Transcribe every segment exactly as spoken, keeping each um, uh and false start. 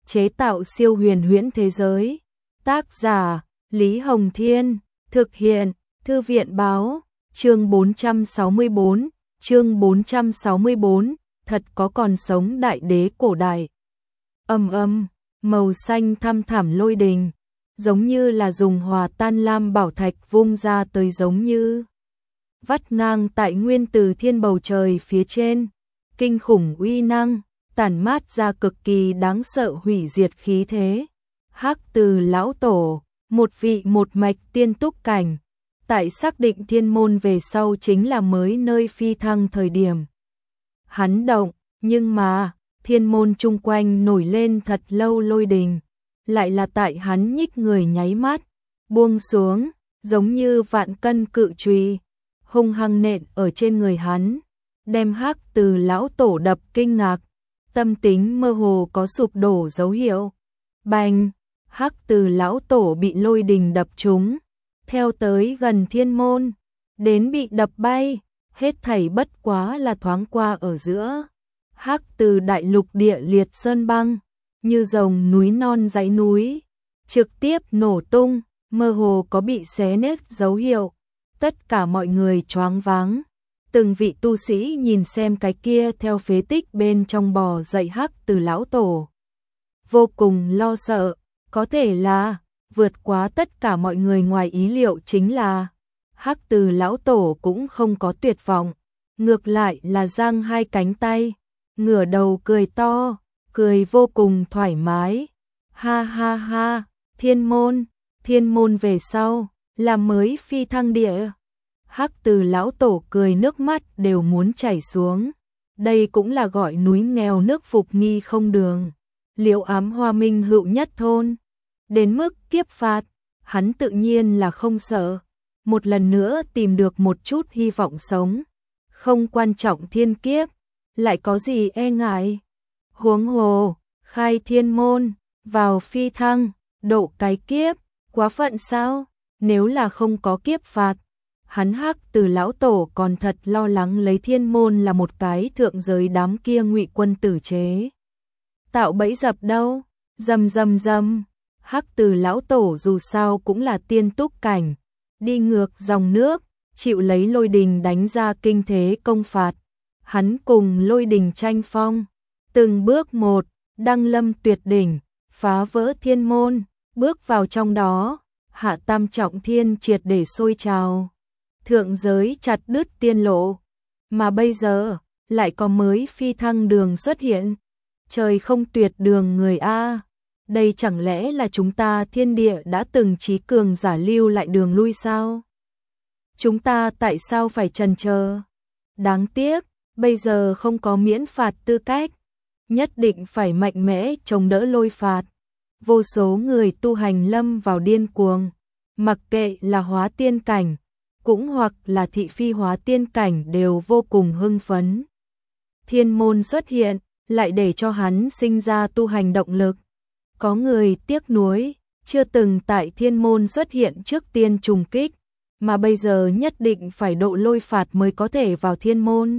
chế tạo siêu huyền huyễn thế giới. Tác giả Lý Hồng Thiên, thực hiện Thư viện Báo. Chương bốn trăm sáu mươi bốn, chương bốn trăm sáu mươi bốn, thật có còn sống đại đế cổ đại. Ầm ầm, màu xanh thăm thẳm lôi đình, giống như là dùng hòa tan lam bảo thạch vung ra tới, giống như vắt ngang tại nguyên từ thiên bầu trời phía trên, kinh khủng uy năng, tản mát ra cực kỳ đáng sợ hủy diệt khí thế. Hắc Từ lão tổ, một vị một mạch tiên túc cảnh, tại xác định thiên môn về sau chính là mới nơi phi thăng thời điểm. Hắn động, nhưng mà, thiên môn chung quanh nổi lên thật lâu lôi đình, lại là tại hắn nhích người nháy mắt, buông xuống, giống như vạn cân cự chùy, hung hăng nện ở trên người hắn, đem Hắc Từ lão tổ đập kinh ngạc, tâm tính mơ hồ có sụp đổ dấu hiệu. Bành, Hắc Từ lão tổ bị lôi đình đập trúng, theo tới gần thiên môn, đến bị đập bay, hết thảy bất quá là thoáng qua ở giữa. Hắc Từ đại lục địa liệt sơn băng, như rồng núi non dãy núi, trực tiếp nổ tung, mơ hồ có bị xé nứt dấu hiệu. Tất cả mọi người choáng váng, từng vị tu sĩ nhìn xem cái kia theo phế tích bên trong bò dậy Hắc Từ lão tổ, vô cùng lo sợ. Có thể là vượt quá tất cả mọi người ngoài ý liệu chính là Hắc Từ lão tổ cũng không có tuyệt vọng, ngược lại là giang hai cánh tay, ngửa đầu cười to, cười vô cùng thoải mái. Ha ha ha, thiên môn, thiên môn về sau là mới phi thăng địa. Hắc Từ lão tổ cười nước mắt đều muốn chảy xuống. Đây cũng là gọi núi nghèo nước phục nghi không đường. Liễu Ám Hoa Minh hữu nhất thôn. Đến mức kiếp phạt, hắn tự nhiên là không sợ. Một lần nữa tìm được một chút hy vọng sống. Không quan trọng thiên kiếp, lại có gì e ngại. Huống hồ, khai thiên môn, vào phi thăng, độ cái kiếp, quá phận sao? Nếu là không có kiếp phạt, hắn Hắc Từ lão tổ còn thật lo lắng lấy thiên môn là một cái thượng giới đám kia ngụy quân tử chế tạo bẫy dập đâu. Rầm rầm rầm, Hắc Từ lão tổ dù sao cũng là tiên túc cảnh, đi ngược dòng nước, chịu lấy lôi đình đánh ra kinh thế công phạt. Hắn cùng lôi đình tranh phong, từng bước một, đăng lâm tuyệt đỉnh, phá vỡ thiên môn, bước vào trong đó, hạ tam trọng thiên triệt để sôi trào. Thượng giới chặt đứt tiên lộ, mà bây giờ lại có mới phi thăng đường xuất hiện. Trời không tuyệt đường người a, đây chẳng lẽ là chúng ta thiên địa đã từng chí cường giả lưu lại đường lui sao? Chúng ta tại sao phải chần chờ? Đáng tiếc, bây giờ không có miễn phạt tư cách, nhất định phải mạnh mẽ chống đỡ lôi phạt. Vô số người tu hành lâm vào điên cuồng, mặc kệ là hóa tiên cảnh, cũng hoặc là thị phi hóa tiên cảnh đều vô cùng hưng phấn. Thiên môn xuất hiện, lại để cho hắn sinh ra tu hành động lực. Có người tiếc nuối, chưa từng tại thiên môn xuất hiện trước tiên trùng kích, mà bây giờ nhất định phải độ lôi phạt mới có thể vào thiên môn.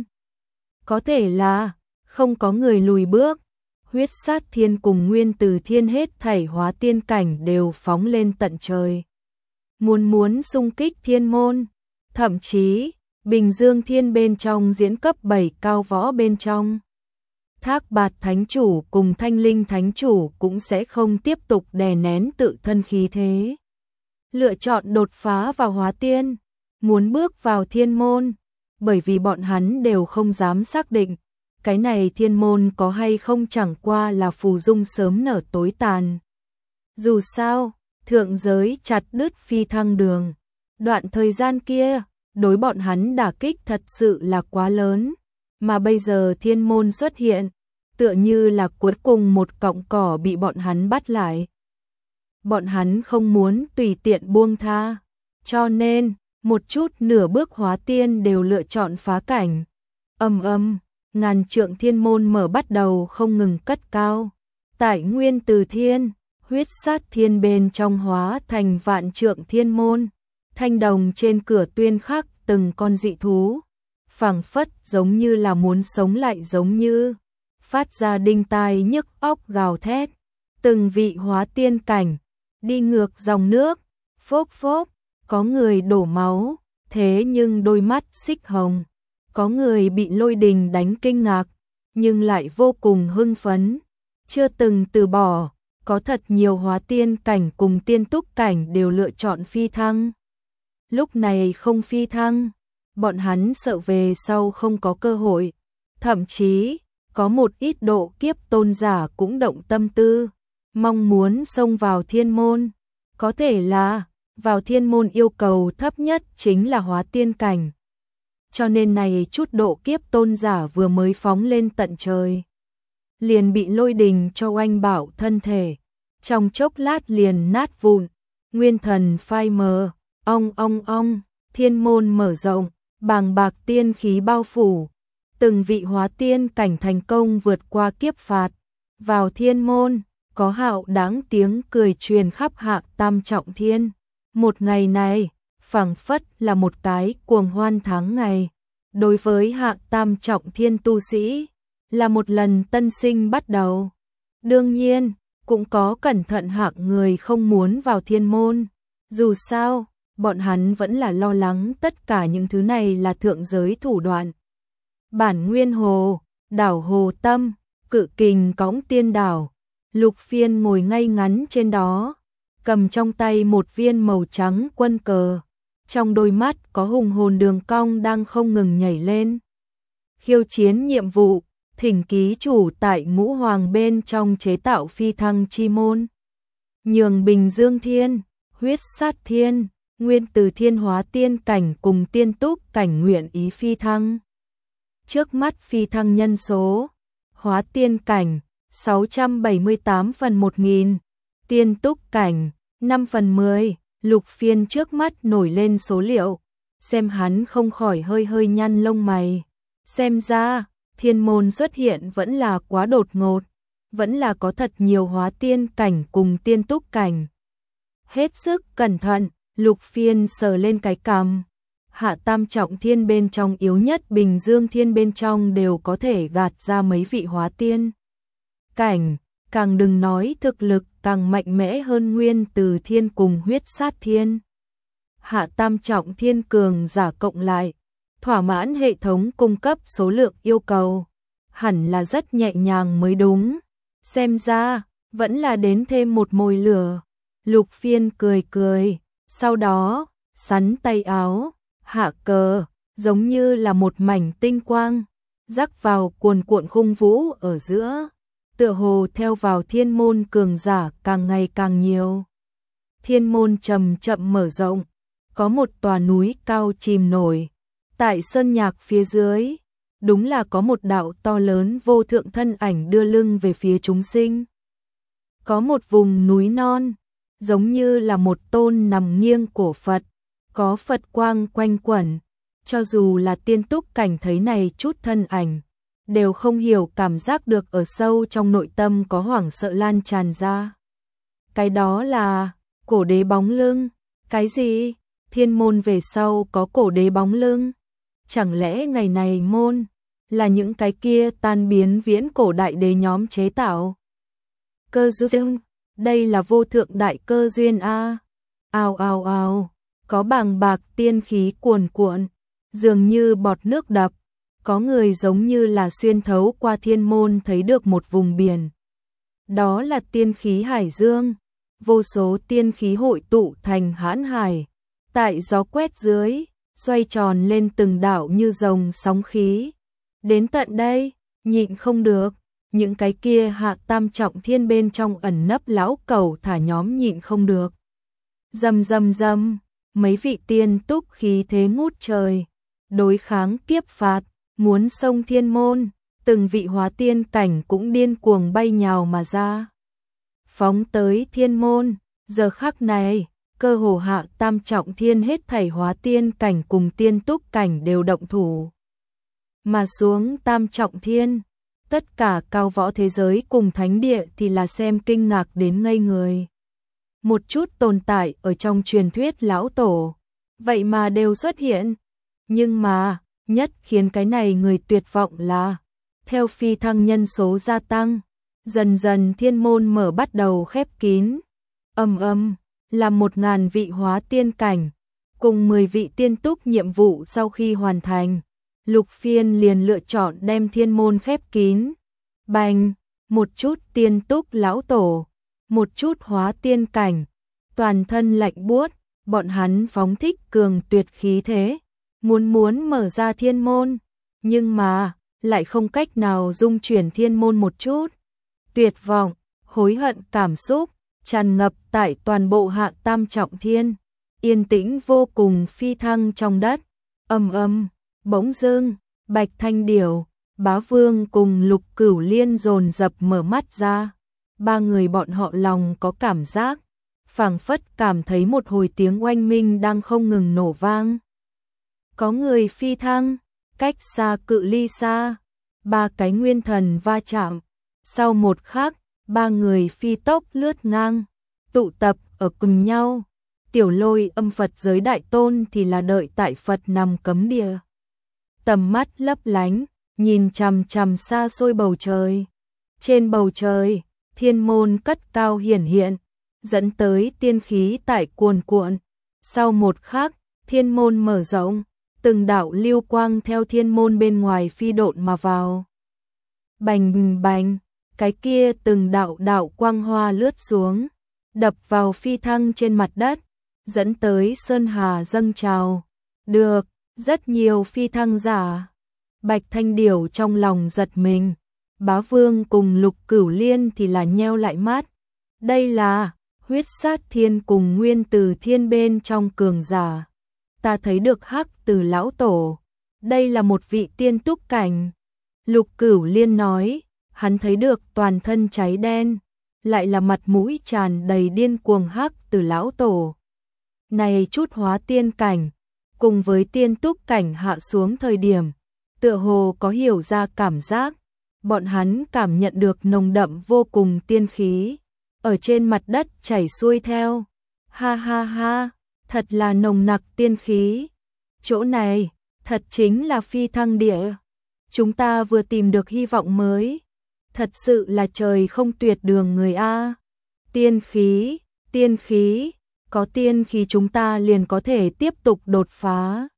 Có thể là không có người lùi bước, huyết sát thiên cùng nguyên từ thiên hết thảy hóa tiên cảnh đều phóng lên tận trời. Muốn muốn xung kích thiên môn, thậm chí Bình Dương Thiên bên trong diễn cấp bảy cao võ bên trong, Thác Bạt Thánh Chủ cùng Thanh Linh Thánh Chủ cũng sẽ không tiếp tục đè nén tự thân khí thế. Lựa chọn đột phá vào hóa tiên, muốn bước vào thiên môn, bởi vì bọn hắn đều không dám xác định, cái này thiên môn có hay không chẳng qua là phù dung sớm nở tối tàn. Dù sao, thượng giới chặt đứt phi thăng đường, đoạn thời gian kia, đối bọn hắn đả kích thật sự là quá lớn, mà bây giờ thiên môn xuất hiện, tựa như là cuối cùng một cọng cỏ bị bọn hắn bắt lại. Bọn hắn không muốn tùy tiện buông tha, cho nên, một chút nửa bước hóa tiên đều lựa chọn phá cảnh. Ầm ầm, ngàn trượng thiên môn mở bắt đầu không ngừng cất cao. Tại nguyên từ thiên, huyết sát thiên bên trong hóa thành vạn trượng thiên môn, thanh đồng trên cửa tuyên khắc từng con dị thú, phảng phất giống như là muốn sống lại, giống như phát ra đinh tai nhức óc gào thét. từng vị hóa tiên cảnh, đi ngược dòng nước, phốc phốc, có người đổ máu, thế nhưng đôi mắt xích hồng, có người bị lôi đình đánh kinh ngạc, nhưng lại vô cùng hưng phấn, chưa từng từ bỏ, có thật nhiều hóa tiên cảnh cùng tiên túc cảnh đều lựa chọn phi thăng. Lúc này không phi thăng, bọn hắn sợ về sau không có cơ hội, thậm chí có một ít độ kiếp tôn giả cũng động tâm tư, mong muốn xông vào thiên môn, có thể là vào thiên môn yêu cầu thấp nhất chính là hóa tiên cảnh. Cho nên này chút độ kiếp tôn giả vừa mới phóng lên tận trời, liền bị lôi đình cho oanh bảo thân thể, trong chốc lát liền nát vụn, nguyên thần phai mờ, ong ong ong, thiên môn mở rộng, bàng bạc tiên khí bao phủ, từng vị hóa tiên cảnh thành công vượt qua kiếp phạt, vào thiên môn, có hạo đáng tiếng cười truyền khắp Hạ Tam Trọng Thiên. Một ngày này, phảng phất là một cái cuồng hoan tháng ngày, đối với Hạ Tam Trọng Thiên tu sĩ, là một lần tân sinh bắt đầu. Đương nhiên, cũng có cẩn thận hạng người không muốn vào thiên môn, dù sao, bọn hắn vẫn là lo lắng tất cả những thứ này là thượng giới thủ đoạn. Bản Nguyên Hồ, đảo Hồ Tâm, cự kình cõng tiên đảo, Lục Phiên ngồi ngay ngắn trên đó, cầm trong tay một viên màu trắng quân cờ, trong đôi mắt có hùng hồn đường cong đang không ngừng nhảy lên. Khiêu chiến nhiệm vụ, thỉnh ký chủ tại Ngũ Hoàng bên trong chế tạo phi thăng chi môn. Nhường Bình Dương Thiên, Huyết Sát Thiên, Nguyên Từ Thiên hóa tiên cảnh cùng tiên túc cảnh nguyện ý phi thăng. Trước mắt phi thăng nhân số, hóa tiên cảnh sáu trăm bảy mươi tám phần một nghìn, tiên túc cảnh năm phần mười, Lục Phiên trước mắt nổi lên số liệu, xem hắn không khỏi hơi hơi nhăn lông mày. Xem ra, thiên môn xuất hiện vẫn là quá đột ngột, vẫn là có thật nhiều hóa tiên cảnh cùng tiên túc cảnh. Hết sức cẩn thận, Lục Phiên sờ lên cái cằm. Hạ Tam Trọng Thiên bên trong yếu nhất Bình Dương Thiên bên trong đều có thể gạt ra mấy vị hóa tiên cảnh, càng đừng nói thực lực càng mạnh mẽ hơn Nguyên Từ Thiên cùng Huyết Sát Thiên. Hạ Tam Trọng Thiên cường giả cộng lại, thỏa mãn hệ thống cung cấp số lượng yêu cầu, hẳn là rất nhẹ nhàng mới đúng. Xem ra, vẫn là đến thêm một mồi lửa. Lục Phiên cười cười, sau đó, sắn tay áo, hạ cờ, giống như là một mảnh tinh quang, rắc vào cuồn cuộn khung vũ ở giữa, tựa hồ theo vào thiên môn cường giả càng ngày càng nhiều. Thiên môn chậm chậm mở rộng, có một tòa núi cao chìm nổi, tại sơn nhạc phía dưới, đúng là có một đạo to lớn vô thượng thân ảnh đưa lưng về phía chúng sinh. Có một vùng núi non, giống như là một tôn nằm nghiêng cổ Phật, có Phật quang quanh quẩn, cho dù là tiên túc cảnh thấy này chút thân ảnh, đều không hiểu cảm giác được ở sâu trong nội tâm có hoảng sợ lan tràn ra. Cái đó là cổ đế bóng lưng. Cái gì? Thiên môn về sau có cổ đế bóng lưng? Chẳng lẽ ngày này môn là những cái kia tan biến viễn cổ đại đế nhóm chế tạo? Cơ duyên, đây là vô thượng đại cơ duyên a. Ào ào ào, có bàng bạc tiên khí cuồn cuộn, dường như bọt nước đập, có người giống như là xuyên thấu qua thiên môn thấy được một vùng biển. Đó là tiên khí hải dương, vô số tiên khí hội tụ thành hãn hải, tại gió quét dưới, xoay tròn lên từng đảo như rồng sóng khí. Đến tận đây, nhịn không được, những cái kia Hạ Tam Trọng Thiên bên trong ẩn nấp lão cẩu thả nhóm nhịn không được. Rầm rầm rầm, mấy vị tiên túc khí thế ngút trời, đối kháng kiếp phạt, muốn xông thiên môn, từng vị hóa tiên cảnh cũng điên cuồng bay nhào mà ra. Phóng tới thiên môn, giờ khắc này, cơ hồ Hạ Tam Trọng Thiên hết thảy hóa tiên cảnh cùng tiên túc cảnh đều động thủ. Mà xuống Tam Trọng Thiên, tất cả cao võ thế giới cùng thánh địa thì là xem kinh ngạc đến ngây người. Một chút tồn tại ở trong truyền thuyết lão tổ, vậy mà đều xuất hiện. Nhưng mà, nhất khiến cái này người tuyệt vọng là, theo phi thăng nhân số gia tăng, Dần dần thiên môn mở bắt đầu khép kín. Ầm ầm, là một ngàn vị hóa tiên cảnh, cùng mười vị tiên túc nhiệm vụ sau khi hoàn thành. Lục Phiên liền lựa chọn đem thiên môn khép kín. Bành, một chút tiên túc lão tổ, một chút hóa tiên cảnh, toàn thân lạnh buốt, bọn hắn phóng thích cường tuyệt khí thế, muốn muốn mở ra thiên môn, nhưng mà lại không cách nào dung chuyển thiên môn một chút. Tuyệt vọng, hối hận cảm xúc tràn ngập tại toàn bộ Hạ Tam Trọng Thiên, yên tĩnh vô cùng phi thăng trong đất. Ầm ầm, bỗng dưng, Bạch Thanh Điểu, Bá Vương cùng Lục Cửu Liên dồn dập mở mắt ra. Ba người bọn họ lòng có cảm giác, phảng phất cảm thấy một hồi tiếng oanh minh đang không ngừng nổ vang. Có người phi thăng, cách xa cự ly xa, ba cái nguyên thần va chạm. Sau một khắc, ba người phi tốc lướt ngang, tụ tập ở cùng nhau. Tiểu Lôi âm Phật giới đại tôn thì là đợi tại Phật nằm cấm địa. Tầm mắt lấp lánh, nhìn chằm chằm xa xôi bầu trời. Trên bầu trời, thiên môn cất cao hiển hiện, dẫn tới tiên khí tại cuồn cuộn. Sau một khắc, thiên môn mở rộng, từng đạo lưu quang theo thiên môn bên ngoài phi độn mà vào. Bành bành, cái kia từng đạo đạo quang hoa lướt xuống, đập vào phi thăng trên mặt đất, dẫn tới sơn hà dâng trào. Được, rất nhiều phi thăng giả. Bạch Thanh Điểu trong lòng giật mình, Bá Vương cùng Lục Cửu Liên thì là nheo lại mắt. Đây là huyết sát thiên cùng nguyên từ thiên bên trong cường giả. Ta thấy được hắc từ lão tổ, đây là một vị tiên túc cảnh. Lục Cửu Liên nói, hắn thấy được toàn thân cháy đen, lại là mặt mũi tràn đầy điên cuồng hắc từ lão tổ. Này chút hóa tiên cảnh, cùng với tiên túc cảnh hạ xuống thời điểm, tựa hồ có hiểu ra cảm giác, bọn hắn cảm nhận được nồng đậm vô cùng tiên khí, ở trên mặt đất chảy xuôi theo. Ha ha ha, thật là nồng nặc tiên khí. Chỗ này, thật chính là phi thăng địa. Chúng ta vừa tìm được hy vọng mới. Thật sự là trời không tuyệt đường người a. Tiên khí, tiên khí, có tiên khí chúng ta liền có thể tiếp tục đột phá.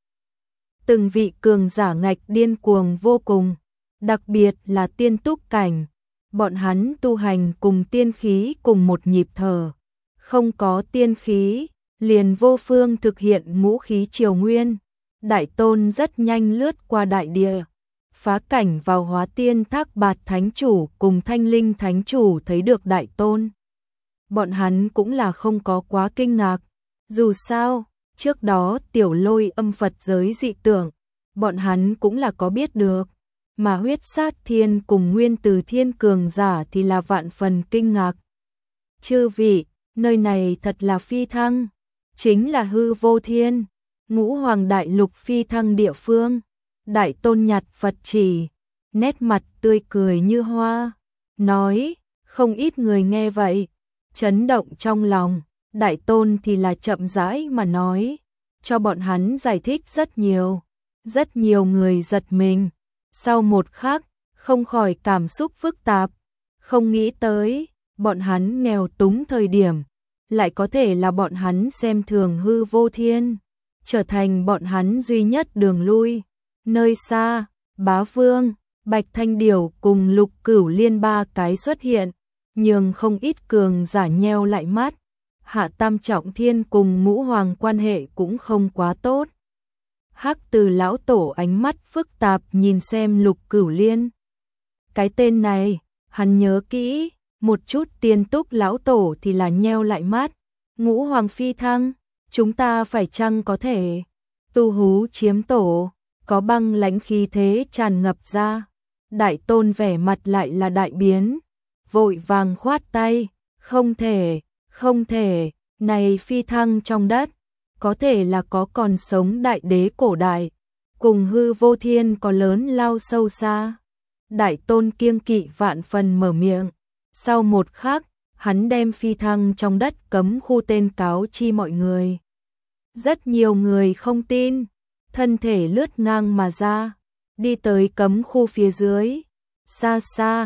Từng vị cường giả ngạch điên cuồng vô cùng, đặc biệt là tiên túc cảnh. Bọn hắn tu hành cùng tiên khí cùng một nhịp thở. Không có tiên khí, liền vô phương thực hiện ngũ khí triều nguyên. Đại tôn rất nhanh lướt qua đại địa, phá cảnh vào hóa tiên Thác Bạt Thánh Chủ cùng Thanh Linh Thánh Chủ thấy được đại tôn. Bọn hắn cũng là không có quá kinh ngạc. Dù sao, trước đó Tiểu Lôi âm Phật giới dị tượng, bọn hắn cũng là có biết được. Mà huyết sát thiên cùng nguyên từ thiên cường giả thì là vạn phần kinh ngạc. Chư vị, nơi này thật là phi thăng, chính là hư vô thiên, ngũ hoàng đại lục phi thăng địa phương. Đại tôn nhặt Phật chỉ, nét mặt tươi cười như hoa, nói, không ít người nghe vậy, chấn động trong lòng. Đại tôn thì là chậm rãi mà nói, cho bọn hắn giải thích rất nhiều. Rất nhiều người giật mình, sau một khắc, không khỏi cảm xúc phức tạp, không nghĩ tới, bọn hắn nghèo túng thời điểm, lại có thể là bọn hắn xem thường hư vô thiên, trở thành bọn hắn duy nhất đường lui. Nơi xa, Bá Vương, Bạch Thanh Điểu cùng Lục Cửu Liên ba cái xuất hiện, nhường không ít cường giả nheo lại mắt. Hạ Tam Trọng Thiên cùng Ngũ Hoàng quan hệ cũng không quá tốt. Hắc từ lão tổ ánh mắt phức tạp nhìn xem Lục Cửu Liên. Cái tên này, hắn nhớ kỹ, một chút tiên túc lão tổ thì là nheo lại mắt. Ngũ Hoàng phi thăng, chúng ta phải chăng có thể tu hú chiếm tổ, có băng lãnh khí thế tràn ngập ra. Đại tôn vẻ mặt lại là đại biến, vội vàng khoát tay, không thể, không thể, này phi thăng trong đất, có thể là có còn sống đại đế cổ đại, cùng hư vô thiên có lớn lao sâu xa. Đại tôn kiêng kỵ vạn phần mở miệng, sau một khắc, hắn đem phi thăng trong đất cấm khu tên cáo chi mọi người. Rất nhiều người không tin, thân thể lướt ngang mà ra, đi tới cấm khu phía dưới, xa xa,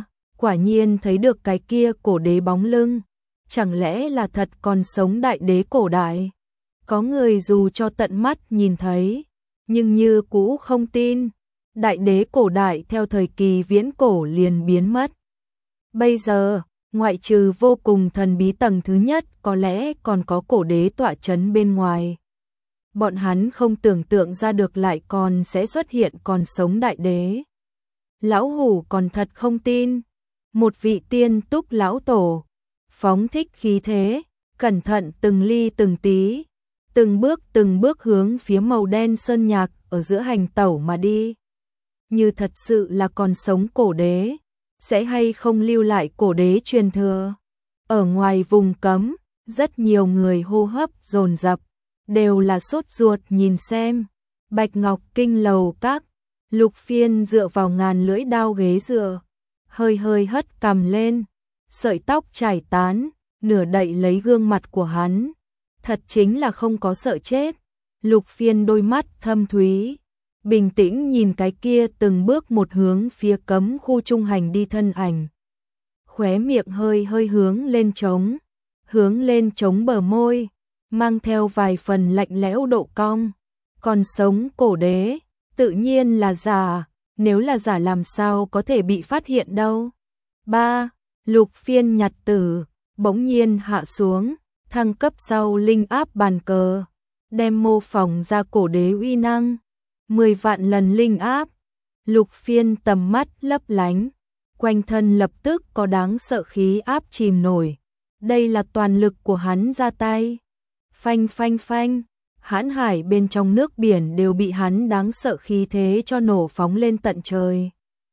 quả nhiên thấy được cái kia cổ đế bóng lưng, chẳng lẽ là thật còn sống đại đế cổ đại? Có người dù cho tận mắt nhìn thấy, nhưng như cũ không tin, đại đế cổ đại theo thời kỳ viễn cổ liền biến mất. Bây giờ, ngoại trừ vô cùng thần bí tầng thứ nhất, có lẽ còn có cổ đế tọa chấn bên ngoài. Bọn hắn không tưởng tượng ra được lại còn sẽ xuất hiện còn sống đại đế. Lão hủ còn thật không tin. Một vị tiên túc lão tổ, phóng thích khí thế, cẩn thận từng ly từng tí, từng bước từng bước hướng phía màu đen sơn nhạc ở giữa hành tẩu mà đi. Như thật sự là còn sống cổ đế, sẽ hay không lưu lại cổ đế truyền thừa. Ở ngoài vùng cấm, rất nhiều người hô hấp dồn dập, đều là sốt ruột nhìn xem. Bạch Ngọc Kinh lầu các, Lục Phiên dựa vào ngàn lưỡi đao ghế dựa, hơi hơi hất cằm lên, sợi tóc chảy tán, nửa đậy lấy gương mặt của hắn. Thật chính là không có sợ chết. Lục Phiên đôi mắt thâm thúy, bình tĩnh nhìn cái kia từng bước một hướng phía cấm khu trung hành đi thân ảnh. Khóe miệng hơi hơi hướng lên trống, hướng lên trống bờ môi, mang theo vài phần lạnh lẽo độ cong. Còn sống cổ đế, tự nhiên là giả, nếu là giả làm sao có thể bị phát hiện đâu. Ba, Lục Phiên nhặt tử, bỗng nhiên hạ xuống, thăng cấp sau linh áp bàn cờ, đem mô phỏng ra cổ đế uy năng. Mười vạn lần linh áp, Lục Phiên tầm mắt lấp lánh, quanh thân lập tức có đáng sợ khí áp chìm nổi. Đây là toàn lực của hắn ra tay. Phanh phanh phanh, hãn hải bên trong nước biển đều bị hắn đáng sợ khí thế cho nổ phóng lên tận trời.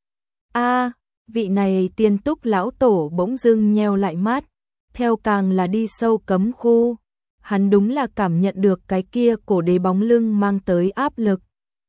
A, vị này tiên túc lão tổ bỗng dưng nheo lại mắt, theo càng là đi sâu cấm khu, hắn đúng là cảm nhận được cái kia cổ đế bóng lưng mang tới áp lực.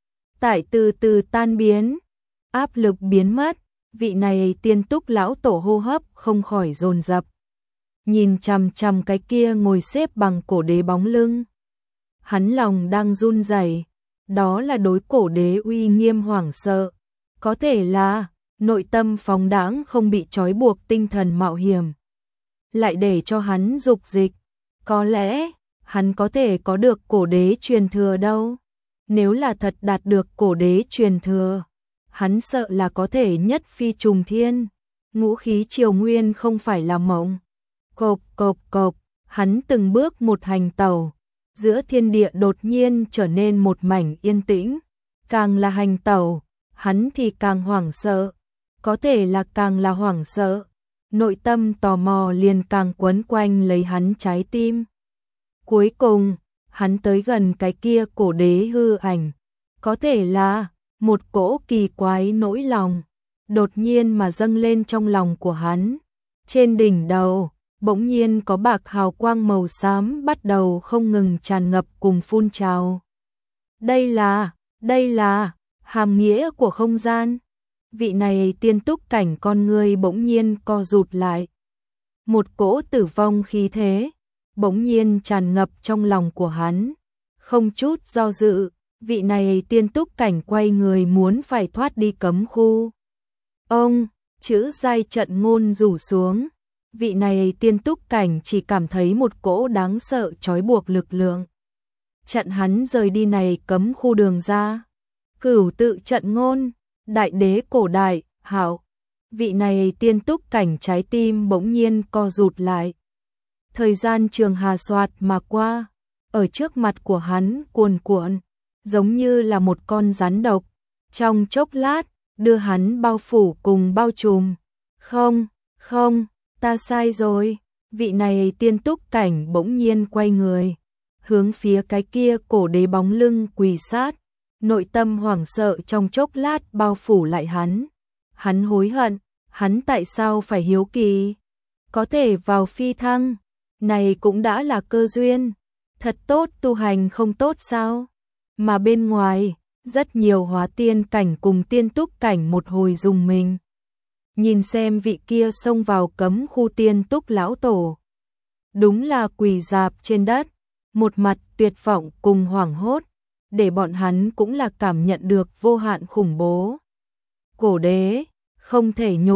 Tại từ từ tan biến, áp lực biến mất, vị này tiên túc lão tổ hô hấp không khỏi dồn dập. Nhìn chằm chằm cái kia ngồi xếp bằng cổ đế bóng lưng, hắn lòng đang run rẩy, đó là đối cổ đế uy nghiêm hoảng sợ, có thể là nội tâm phóng đãng không bị trói buộc tinh thần mạo hiểm, lại để cho hắn dục dịch, có lẽ hắn có thể có được cổ đế truyền thừa đâu. Nếu là thật đạt được cổ đế truyền thừa, hắn sợ là có thể nhất phi trùng thiên, ngũ khí triều nguyên không phải là mộng. Cộp cộp cộp, hắn từng bước một hành tẩu, giữa thiên địa đột nhiên trở nên một mảnh yên tĩnh, càng là hành tẩu, hắn thì càng hoảng sợ, có thể là càng là hoảng sợ, nội tâm tò mò liền càng quấn quanh lấy hắn trái tim. Cuối cùng, hắn tới gần cái kia cổ đế hư ảnh, có thể là một cỗ kỳ quái nỗi lòng, đột nhiên mà dâng lên trong lòng của hắn. Trên đỉnh đầu, bỗng nhiên có bạc hào quang màu xám bắt đầu không ngừng tràn ngập cùng phun trào. Đây là, đây là, hàm nghĩa của không gian. Vị này tiên túc cảnh con người bỗng nhiên co rụt lại. Một cỗ tử vong khí thế, bỗng nhiên tràn ngập trong lòng của hắn. Không chút do dự, vị này tiên túc cảnh quay người muốn phải thoát đi cấm khu. Ông, chữ giai trận ngôn rủ xuống. Vị này tiên túc cảnh chỉ cảm thấy một cỗ đáng sợ trói buộc lực lượng. Trận hắn rời đi này cấm khu đường ra. Cửu tự trận ngôn, đại đế cổ đại, hảo. Vị này tiên túc cảnh trái tim bỗng nhiên co rụt lại. Thời gian trường hà soạt mà qua, ở trước mặt của hắn cuồn cuộn, giống như là một con rắn độc. Trong chốc lát, đưa hắn bao phủ cùng bao trùm. Không, không, ta sai rồi. Vị này tiên túc cảnh bỗng nhiên quay người, hướng phía cái kia cổ đế bóng lưng quỳ sát. Nội tâm hoảng sợ trong chốc lát bao phủ lại hắn. Hắn hối hận, hắn tại sao phải hiếu kỳ? Có thể vào phi thăng, này cũng đã là cơ duyên. Thật tốt tu hành không tốt sao? Mà bên ngoài, rất nhiều hóa tiên cảnh cùng tiên túc cảnh một hồi dùng mình. Nhìn xem vị kia xông vào cấm khu tiên túc lão tổ. Đúng là quỳ dạp trên đất, một mặt tuyệt vọng cùng hoảng hốt, để bọn hắn cũng là cảm nhận được vô hạn khủng bố. Cổ đế, không thể nhục,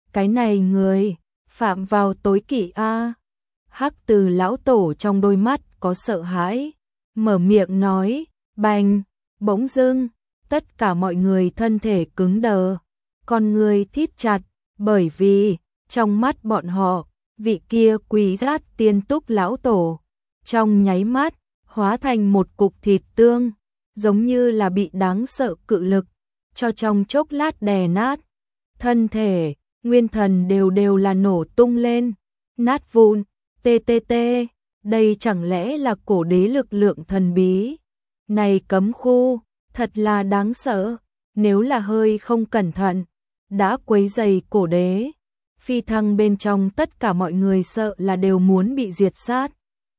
cái này người, phạm vào tối kỵ a. Hắc Từ lão tổ trong đôi mắt có sợ hãi, mở miệng nói, bành, bỗng dưng, tất cả mọi người thân thể cứng đờ, con người thít chặt, bởi vì, trong mắt bọn họ, vị kia quý giác tiên túc lão tổ, trong nháy mắt, hóa thành một cục thịt tương, giống như là bị đáng sợ cự lực, cho trong chốc lát đè nát. Thân thể, nguyên thần đều đều là nổ tung lên, nát vụn, tê tê tê, đây chẳng lẽ là cổ đế lực lượng thần bí? Này cấm khu, thật là đáng sợ, nếu là hơi không cẩn thận, đã quấy rầy cổ đế. Phi thăng bên trong tất cả mọi người sợ là đều muốn bị diệt sát.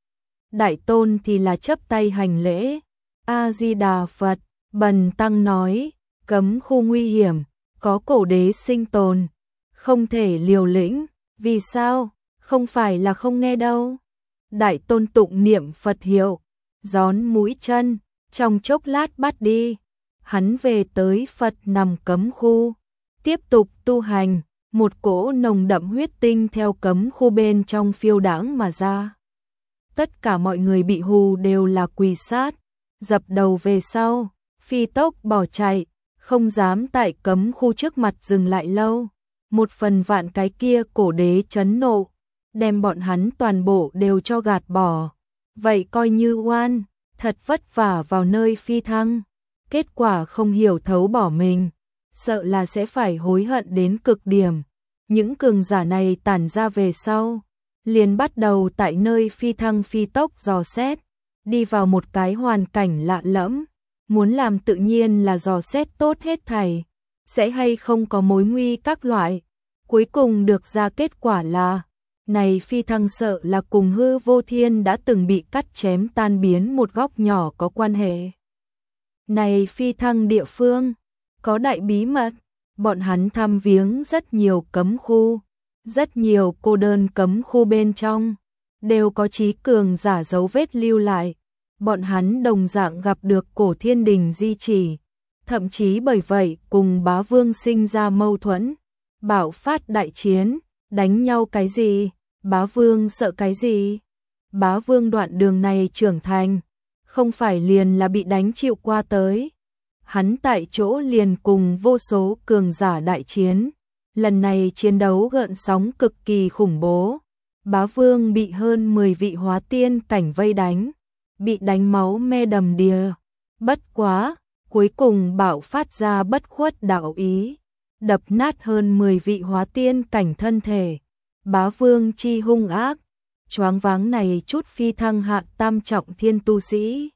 Đại tôn thì là chấp tay hành lễ, A-di-đà Phật, Bần Tăng nói, cấm khu nguy hiểm, có cổ đế sinh tồn, không thể liều lĩnh, vì sao, không phải là không nghe đâu. Đại tôn tụng niệm Phật hiệu, gión mũi chân, trong chốc lát bắt đi, hắn về tới Phật nằm cấm khu, tiếp tục tu hành, một cỗ nồng đậm huyết tinh theo cấm khu bên trong phiêu đãng mà ra. Tất cả mọi người bị hù đều là quỳ sát, dập đầu về sau, phi tốc bỏ chạy, không dám tại cấm khu trước mặt dừng lại lâu. Một phần vạn cái kia cổ đế chấn nộ, đem bọn hắn toàn bộ đều cho gạt bỏ. Vậy coi như oan, thật vất vả vào nơi phi thăng, kết quả không hiểu thấu bỏ mình, sợ là sẽ phải hối hận đến cực điểm. Những cường giả này tản ra về sau, liền bắt đầu tại nơi phi thăng phi tốc dò xét, đi vào một cái hoàn cảnh lạ lẫm, muốn làm tự nhiên là dò xét tốt hết thảy, sẽ hay không có mối nguy các loại. Cuối cùng được ra kết quả là, này phi thăng sợ là cùng hư vô thiên đã từng bị cắt chém tan biến một góc nhỏ có quan hệ. Này phi thăng địa phương, có đại bí mật, bọn hắn thăm viếng rất nhiều cấm khu, rất nhiều cô đơn cấm khu bên trong, đều có trí cường giả dấu vết lưu lại. Bọn hắn đồng dạng gặp được cổ thiên đình di chỉ, thậm chí bởi vậy cùng bá vương sinh ra mâu thuẫn, bạo phát đại chiến, đánh nhau cái gì, bá vương sợ cái gì. Bá vương đoạn đường này trưởng thành, không phải liền là bị đánh chịu qua tới. Hắn tại chỗ liền cùng vô số cường giả đại chiến, lần này chiến đấu gợn sóng cực kỳ khủng bố. Bá vương bị hơn mười vị hóa tiên cảnh vây đánh, bị đánh máu me đầm đìa. Bất quá, cuối cùng bạo phát ra bất khuất đạo ý, đập nát hơn mười vị hóa tiên cảnh thân thể. Bá vương chi hung ác, choáng váng này chút phi thăng hạ tam trọng thiên tu sĩ.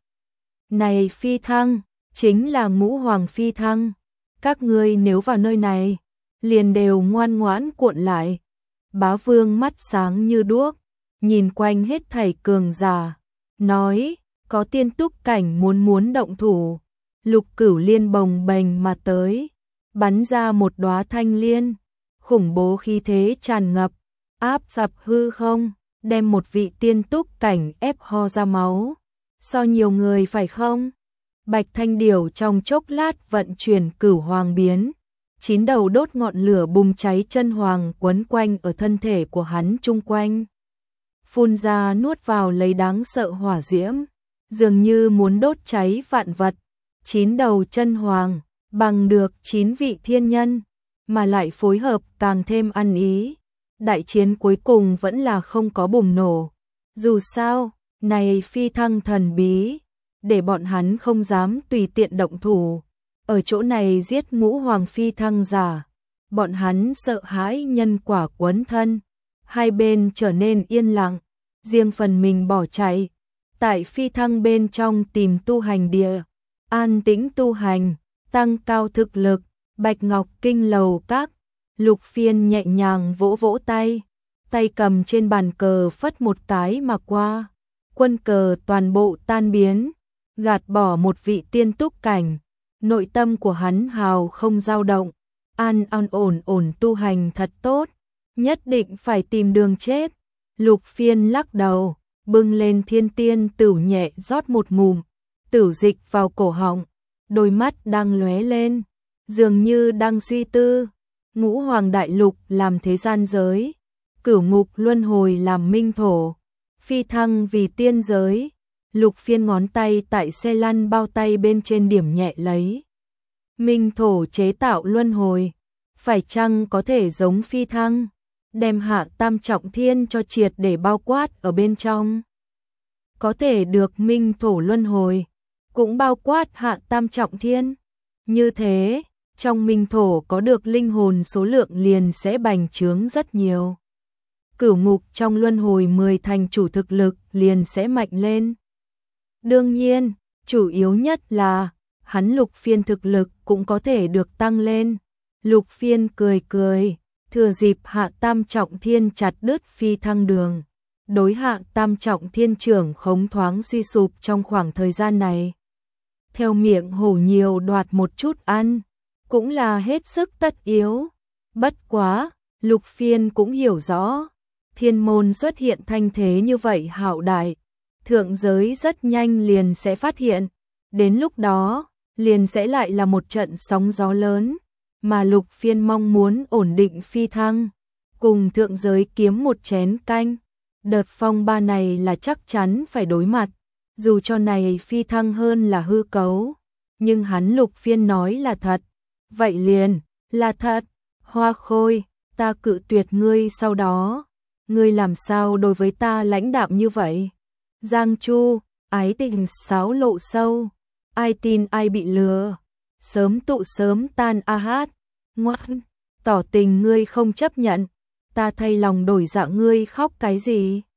Này phi thăng, chính là ngũ hoàng phi thăng. Các ngươi nếu vào nơi này, liền đều ngoan ngoãn cuộn lại. Bá vương mắt sáng như đuốc, nhìn quanh hết thảy cường giả, nói, có tiên túc cảnh muốn muốn động thủ. Lục Cửu Liên bồng bềnh mà tới, bắn ra một đóa thanh liên, khủng bố khí thế tràn ngập, áp sập hư không, đem một vị tiên túc cảnh ép ho ra máu. So nhiều người phải không? Bạch Thanh Điểu trong chốc lát vận chuyển Cửu Hoàng biến, chín đầu đốt ngọn lửa bùng cháy chân hoàng quấn quanh ở thân thể của hắn chung quanh. Phun ra nuốt vào lấy đáng sợ hỏa diễm, dường như muốn đốt cháy vạn vật. Chín đầu chân hoàng, bằng được chín vị thiên nhân, mà lại phối hợp càng thêm ăn ý. Đại chiến cuối cùng vẫn là không có bùng nổ. Dù sao, này phi thăng thần bí, để bọn hắn không dám tùy tiện động thủ. Ở chỗ này giết ngũ hoàng phi thăng giả, bọn hắn sợ hãi nhân quả quấn thân. Hai bên trở nên yên lặng, riêng phần mình bỏ chạy. Tại phi thăng bên trong tìm tu hành địa, an tĩnh tu hành, tăng cao thực lực. Bạch Ngọc Kinh lầu các, Lục Phiên nhẹ nhàng vỗ vỗ tay, tay cầm trên bàn cờ phất một cái mà qua, quân cờ toàn bộ tan biến, gạt bỏ một vị tiên túc cảnh. Nội tâm của hắn hào không dao động, an an ổn ổn tu hành thật tốt, nhất định phải tìm đường chết. Lục Phiên lắc đầu, bưng lên thiên tiên tửu nhẹ rót một ngụm, tửu dịch vào cổ họng, đôi mắt đang lóe lên, dường như đang suy tư. Ngũ hoàng đại lục làm thế gian giới, cửu ngục luân hồi làm minh thổ, phi thăng vì tiên giới. Lục Phiên ngón tay tại xe lăn bao tay bên trên điểm nhẹ lấy. Minh thổ chế tạo luân hồi, phải chăng có thể giống phi thăng, đem hạ tam trọng thiên cho triệt để bao quát ở bên trong. Có thể được minh thổ luân hồi, cũng bao quát hạ tam trọng thiên. Như thế, trong minh thổ có được linh hồn số lượng liền sẽ bành trướng rất nhiều. Cửu ngục trong luân hồi mười thành chủ thực lực liền sẽ mạnh lên. Đương nhiên, chủ yếu nhất là hắn Lục Phiên thực lực cũng có thể được tăng lên. Lục Phiên cười cười, thừa dịp hạ tam trọng thiên chặt đứt phi thăng đường. Đối hạ tam trọng thiên trưởng khống thoáng suy sụp trong khoảng thời gian này. Theo miệng hổ nhiều đoạt một chút ăn, cũng là hết sức tất yếu. Bất quá, Lục Phiên cũng hiểu rõ, thiên môn xuất hiện thanh thế như vậy hạo đại, thượng giới rất nhanh liền sẽ phát hiện, đến lúc đó, liền sẽ lại là một trận sóng gió lớn, mà Lục Phiên mong muốn ổn định phi thăng, cùng thượng giới kiếm một chén canh. Đợt phong ba này là chắc chắn phải đối mặt, dù cho này phi thăng hơn là hư cấu, nhưng hắn Lục Phiên nói là thật, vậy liền, là thật. Hoa Khôi, ta cự tuyệt ngươi sau đó, ngươi làm sao đối với ta lãnh đạm như vậy? Giang Chu, ái tình sáo lộ sâu, ai tin ai bị lừa, sớm tụ sớm tan a hát, ngoan, tỏ tình ngươi không chấp nhận, ta thay lòng đổi dạ ngươi khóc cái gì?